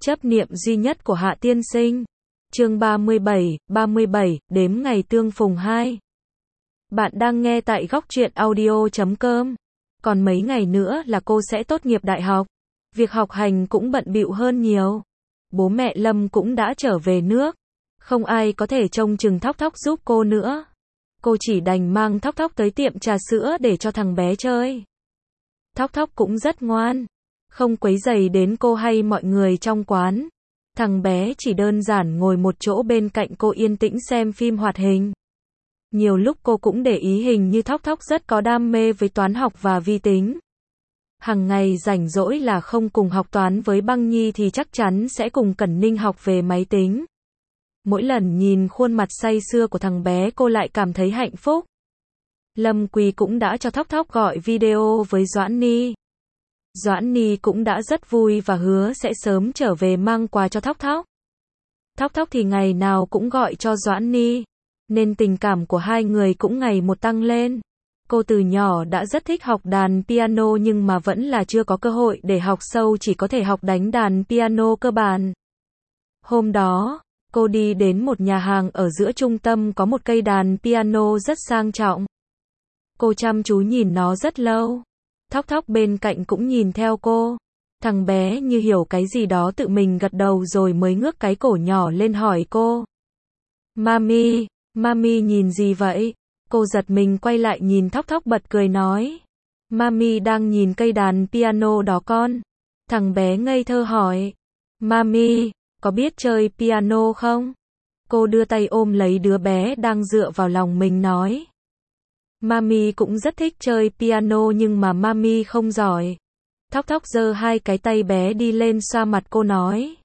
Chấp niệm duy nhất của Hạ tiên sinh. Chương 37, đếm ngày tương phùng 2. Bạn đang nghe tại góc truyện audio.com. Còn mấy ngày nữa là cô sẽ tốt nghiệp đại học. Việc học hành cũng bận bịu hơn nhiều. Bố mẹ Lâm cũng đã trở về nước. Không ai có thể trông chừng Thóc Thóc giúp cô nữa. Cô chỉ đành mang Thóc Thóc tới tiệm trà sữa để cho thằng bé chơi. Thóc Thóc cũng rất ngoan, không quấy rầy đến cô hay mọi người trong quán. Thằng bé chỉ đơn giản ngồi một chỗ bên cạnh cô yên tĩnh xem phim hoạt hình. Nhiều lúc cô cũng để ý hình như Thóc Thóc rất có đam mê với toán học và vi tính. Hằng ngày rảnh rỗi là không cùng học toán với Băng Nhi thì chắc chắn sẽ cùng Cẩn Ninh học về máy tính. Mỗi lần nhìn khuôn mặt say sưa của thằng bé cô lại cảm thấy hạnh phúc. Lâm Quỳ cũng đã cho Thóc Thóc gọi video với Doãn Ni. Doãn Ni cũng đã rất vui và hứa sẽ sớm trở về mang quà cho Thóc Thóc. Thóc Thóc thì ngày nào cũng gọi cho Doãn Ni, nên tình cảm của hai người cũng ngày một tăng lên. Cô từ nhỏ đã rất thích học đàn piano nhưng mà vẫn là chưa có cơ hội để học sâu, chỉ có thể học đánh đàn piano cơ bản. Hôm đó, cô đi đến một nhà hàng ở giữa trung tâm có một cây đàn piano rất sang trọng. Cô chăm chú nhìn nó rất lâu. Thóc Thóc bên cạnh cũng nhìn theo cô. Thằng bé như hiểu cái gì đó tự mình gật đầu rồi mới ngước cái cổ nhỏ lên hỏi cô. Mami nhìn gì vậy? Cô giật mình quay lại nhìn Thóc Thóc bật cười nói. Mami đang nhìn cây đàn piano đó con. Thằng bé ngây thơ hỏi. Mami, có biết chơi piano không? Cô đưa tay ôm lấy đứa bé đang dựa vào lòng mình nói. Mami cũng rất thích chơi piano nhưng mà Mami không giỏi. Thóc Thóc giơ hai cái tay bé đi lên xoa mặt cô nói.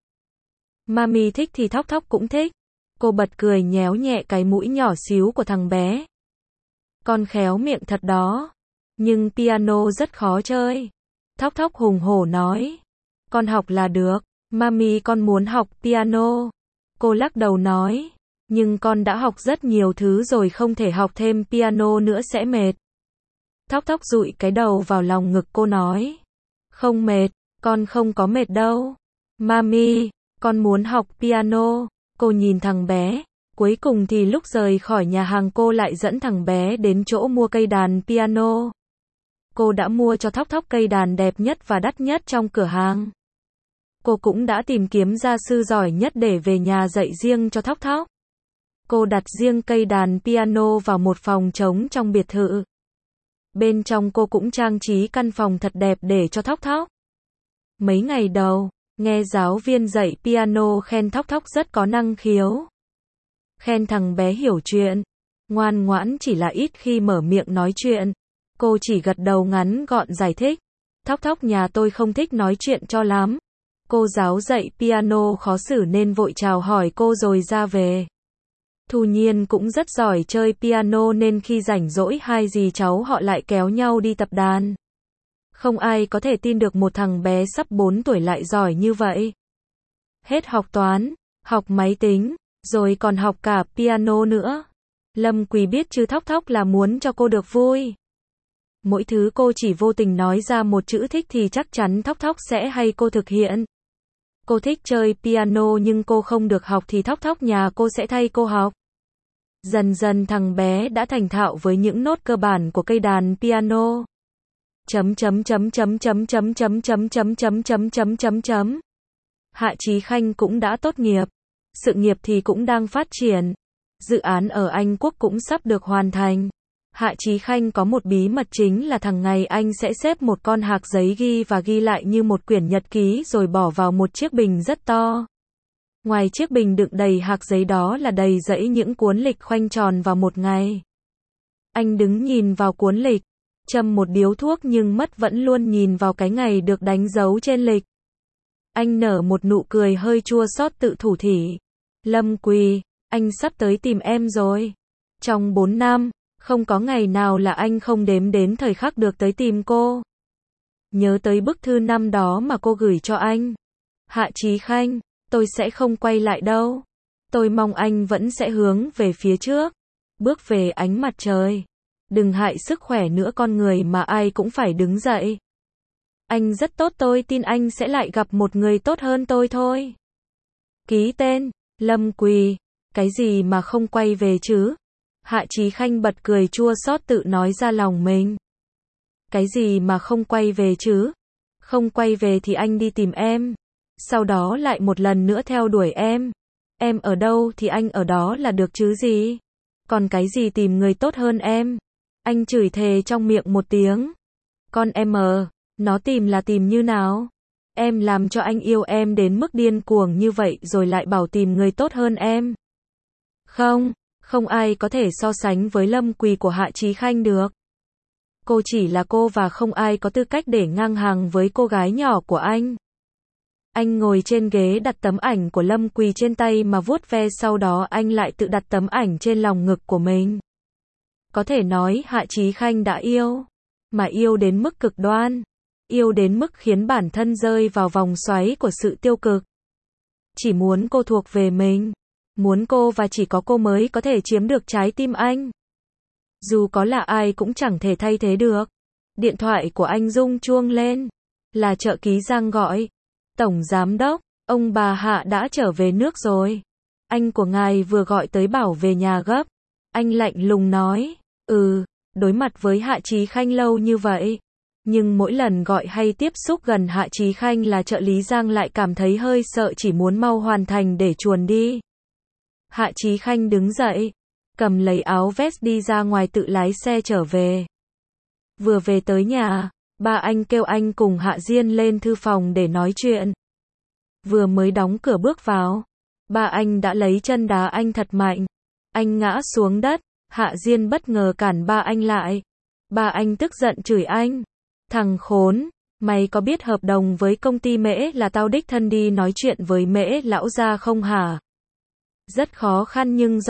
Mami thích thì Thóc Thóc cũng thích. Cô bật cười nhéo nhẹ cái mũi nhỏ xíu của thằng bé. Con khéo miệng thật đó. Nhưng piano rất khó chơi. Thóc Thóc hùng hổ nói. Con học là được. Mami con muốn học piano. Cô lắc đầu nói. Nhưng con đã học rất nhiều thứ rồi, không thể học thêm piano nữa sẽ mệt. Thóc Thóc dụi cái đầu vào lòng ngực cô nói. Không mệt, con không có mệt đâu. Mami, con muốn học piano. Cô nhìn thằng bé. Cuối cùng thì lúc rời khỏi nhà hàng cô lại dẫn thằng bé đến chỗ mua cây đàn piano. Cô đã mua cho Thóc Thóc cây đàn đẹp nhất và đắt nhất trong cửa hàng. Cô cũng đã tìm kiếm gia sư giỏi nhất để về nhà dạy riêng cho Thóc Thóc. Cô đặt riêng cây đàn piano vào một phòng trống trong biệt thự. Bên trong cô cũng trang trí căn phòng thật đẹp để cho Thóc Thóc. Mấy ngày đầu, nghe giáo viên dạy piano khen Thóc Thóc rất có năng khiếu. Khen thằng bé hiểu chuyện, ngoan ngoãn, chỉ là ít khi mở miệng nói chuyện. Cô chỉ gật đầu ngắn gọn giải thích. Thóc Thóc nhà tôi không thích nói chuyện cho lắm. Cô giáo dạy piano khó xử nên vội chào hỏi cô rồi ra về. Thu Nhiên cũng rất giỏi chơi piano nên khi rảnh rỗi hai dì cháu họ lại kéo nhau đi tập đàn. Không ai có thể tin được một thằng bé sắp 4 tuổi lại giỏi như vậy. Hết học toán, học máy tính, rồi còn học cả piano nữa. Lâm Quỳ biết chứ Thóc Thóc là muốn cho cô được vui. Mỗi thứ cô chỉ vô tình nói ra một chữ thích thì chắc chắn Thóc Thóc sẽ hay cô thực hiện. Cô thích chơi piano nhưng cô không được học thì Thóc Thóc nhà cô sẽ thay cô học. Dần dần thằng bé đã thành thạo với những nốt cơ bản của cây đàn piano. Hạ Chí Khanh cũng đã tốt nghiệp. Sự nghiệp thì cũng đang phát triển. Dự án ở Anh Quốc cũng sắp được hoàn thành. Hạ Chí Khanh có một bí mật chính là hàng ngày anh sẽ xếp một con hạc giấy ghi và ghi lại như một quyển nhật ký rồi bỏ vào một chiếc bình rất to. Ngoài chiếc bình đựng đầy hạc giấy đó là đầy dãy những cuốn lịch khoanh tròn vào một ngày. Anh đứng nhìn vào cuốn lịch, châm một điếu thuốc nhưng mắt vẫn luôn nhìn vào cái ngày được đánh dấu trên lịch. Anh nở một nụ cười hơi chua xót tự thủ thỉ. Lâm Quỳ, anh sắp tới tìm em rồi. Trong 4 năm, không có ngày nào là anh không đếm đến thời khắc được tới tìm cô. Nhớ tới bức thư năm đó mà cô gửi cho anh. Hạ Chí Khanh, tôi sẽ không quay lại đâu. Tôi mong anh vẫn sẽ hướng về phía trước, bước về ánh mặt trời. Đừng hại sức khỏe nữa, con người mà ai cũng phải đứng dậy. Anh rất tốt, tôi tin anh sẽ lại gặp một người tốt hơn tôi thôi. Ký tên, Lâm Quỳ. Cái gì mà không quay về chứ? Hạ Chí Khanh bật cười chua xót tự nói ra lòng mình. Cái gì mà không quay về chứ? Không quay về thì anh đi tìm em. Sau đó lại một lần nữa theo đuổi em. Em ở đâu thì anh ở đó là được chứ gì? Còn cái gì tìm người tốt hơn em? Anh chửi thề trong miệng một tiếng. Con em nó tìm là tìm như nào? Em làm cho anh yêu em đến mức điên cuồng như vậy rồi lại bảo tìm người tốt hơn em. Không, không ai có thể so sánh với Lâm Quỳ của Hạ Chí Khanh được. Cô chỉ là cô và không ai có tư cách để ngang hàng với cô gái nhỏ của anh. Anh ngồi trên ghế đặt tấm ảnh của Lâm Quỳ trên tay mà vuốt ve, sau đó anh lại tự đặt tấm ảnh trên lòng ngực của mình. Có thể nói Hạ Chí Khanh đã yêu, mà yêu đến mức cực đoan, yêu đến mức khiến bản thân rơi vào vòng xoáy của sự tiêu cực. Chỉ muốn cô thuộc về mình, muốn cô và chỉ có cô mới có thể chiếm được trái tim anh. Dù có là ai cũng chẳng thể thay thế được. Điện thoại của anh rung chuông lên. Là trợ lý Giang gọi. Tổng giám đốc, ông bà Hạ đã trở về nước rồi. Anh của ngài vừa gọi tới bảo về nhà gấp. Anh lạnh lùng nói. Đối mặt với Hạ Chí Khanh lâu như vậy. Nhưng mỗi lần gọi hay tiếp xúc gần Hạ Chí Khanh là trợ lý Giang lại cảm thấy hơi sợ, chỉ muốn mau hoàn thành để chuồn đi. Hạ Chí Khanh đứng dậy, cầm lấy áo vest đi ra ngoài tự lái xe trở về. Vừa về tới nhà, ba anh kêu anh cùng Hạ Diên lên thư phòng để nói chuyện. Vừa mới đóng cửa bước vào, ba anh đã lấy chân đá anh thật mạnh. Anh ngã xuống đất, Hạ Diên bất ngờ cản ba anh lại. Ba anh tức giận chửi anh. Thằng khốn, mày có biết hợp đồng với công ty Mễ là tao đích thân đi nói chuyện với Mễ lão gia không hả? Rất khó khăn nhưng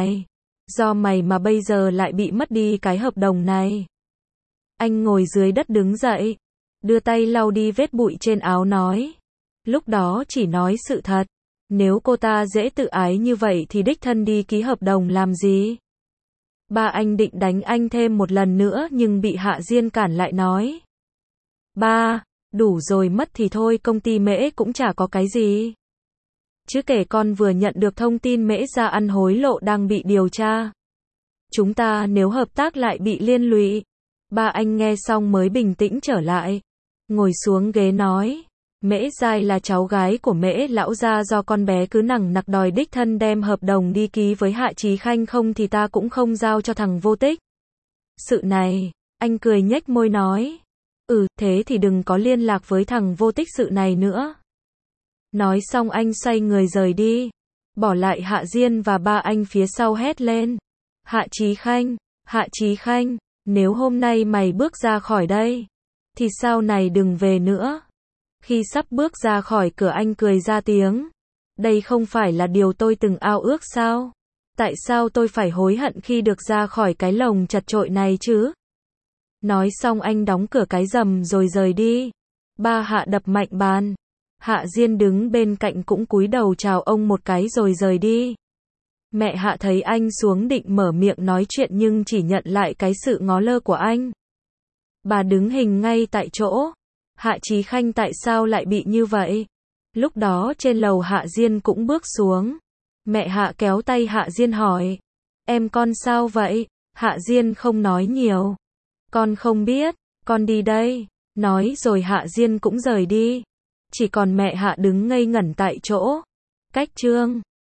do mày mà bây giờ lại bị mất đi cái hợp đồng này. Anh ngồi dưới đất đứng dậy, đưa tay lau đi vết bụi trên áo nói. Lúc đó chỉ nói sự thật. Nếu cô ta dễ tự ái như vậy thì đích thân đi ký hợp đồng làm gì? Ba anh định đánh anh thêm một lần nữa nhưng bị Hạ Diên cản lại nói. Ba, đủ rồi, mất thì thôi, công ty Mễ cũng chả có cái gì. Chứ kể con vừa nhận được thông tin Mễ ra ăn hối lộ đang bị điều tra. Chúng ta nếu hợp tác lại bị liên lụy. Ba anh nghe xong mới bình tĩnh trở lại. Ngồi xuống ghế nói. Mễ Giai là cháu gái của Mễ lão gia, do con bé cứ nằng nặc đòi đích thân đem hợp đồng đi ký với Hạ Chí Khanh, không thì ta cũng không giao cho thằng Vô Tích. Sự này, anh cười nhếch môi nói. Thế thì đừng có liên lạc với thằng Vô Tích sự này nữa. Nói xong anh xoay người rời đi, bỏ lại Hạ Diên và ba anh phía sau hét lên. Hạ Chí Khanh, nếu hôm nay mày bước ra khỏi đây, thì sau này đừng về nữa. Khi sắp bước ra khỏi cửa anh cười ra tiếng. Đây không phải là điều tôi từng ao ước sao? Tại sao tôi phải hối hận khi được ra khỏi cái lồng chật chội này chứ? Nói xong anh đóng cửa cái rầm rồi rời đi. Ba Hạ đập mạnh bàn. Hạ Diên đứng bên cạnh cũng cúi đầu chào ông một cái rồi rời đi. Mẹ Hạ thấy anh xuống định mở miệng nói chuyện nhưng chỉ nhận lại cái sự ngó lơ của anh. Bà đứng hình ngay tại chỗ. Hạ Chí Khanh tại sao lại bị như vậy? Lúc đó trên lầu Hạ Diên cũng bước xuống. Mẹ Hạ kéo tay Hạ Diên hỏi. Em con sao vậy? Hạ Diên không nói nhiều. Con không biết, con đi đây. Nói rồi Hạ Diên cũng rời đi. Chỉ còn mẹ Hạ đứng ngây ngẩn tại chỗ. Cách chương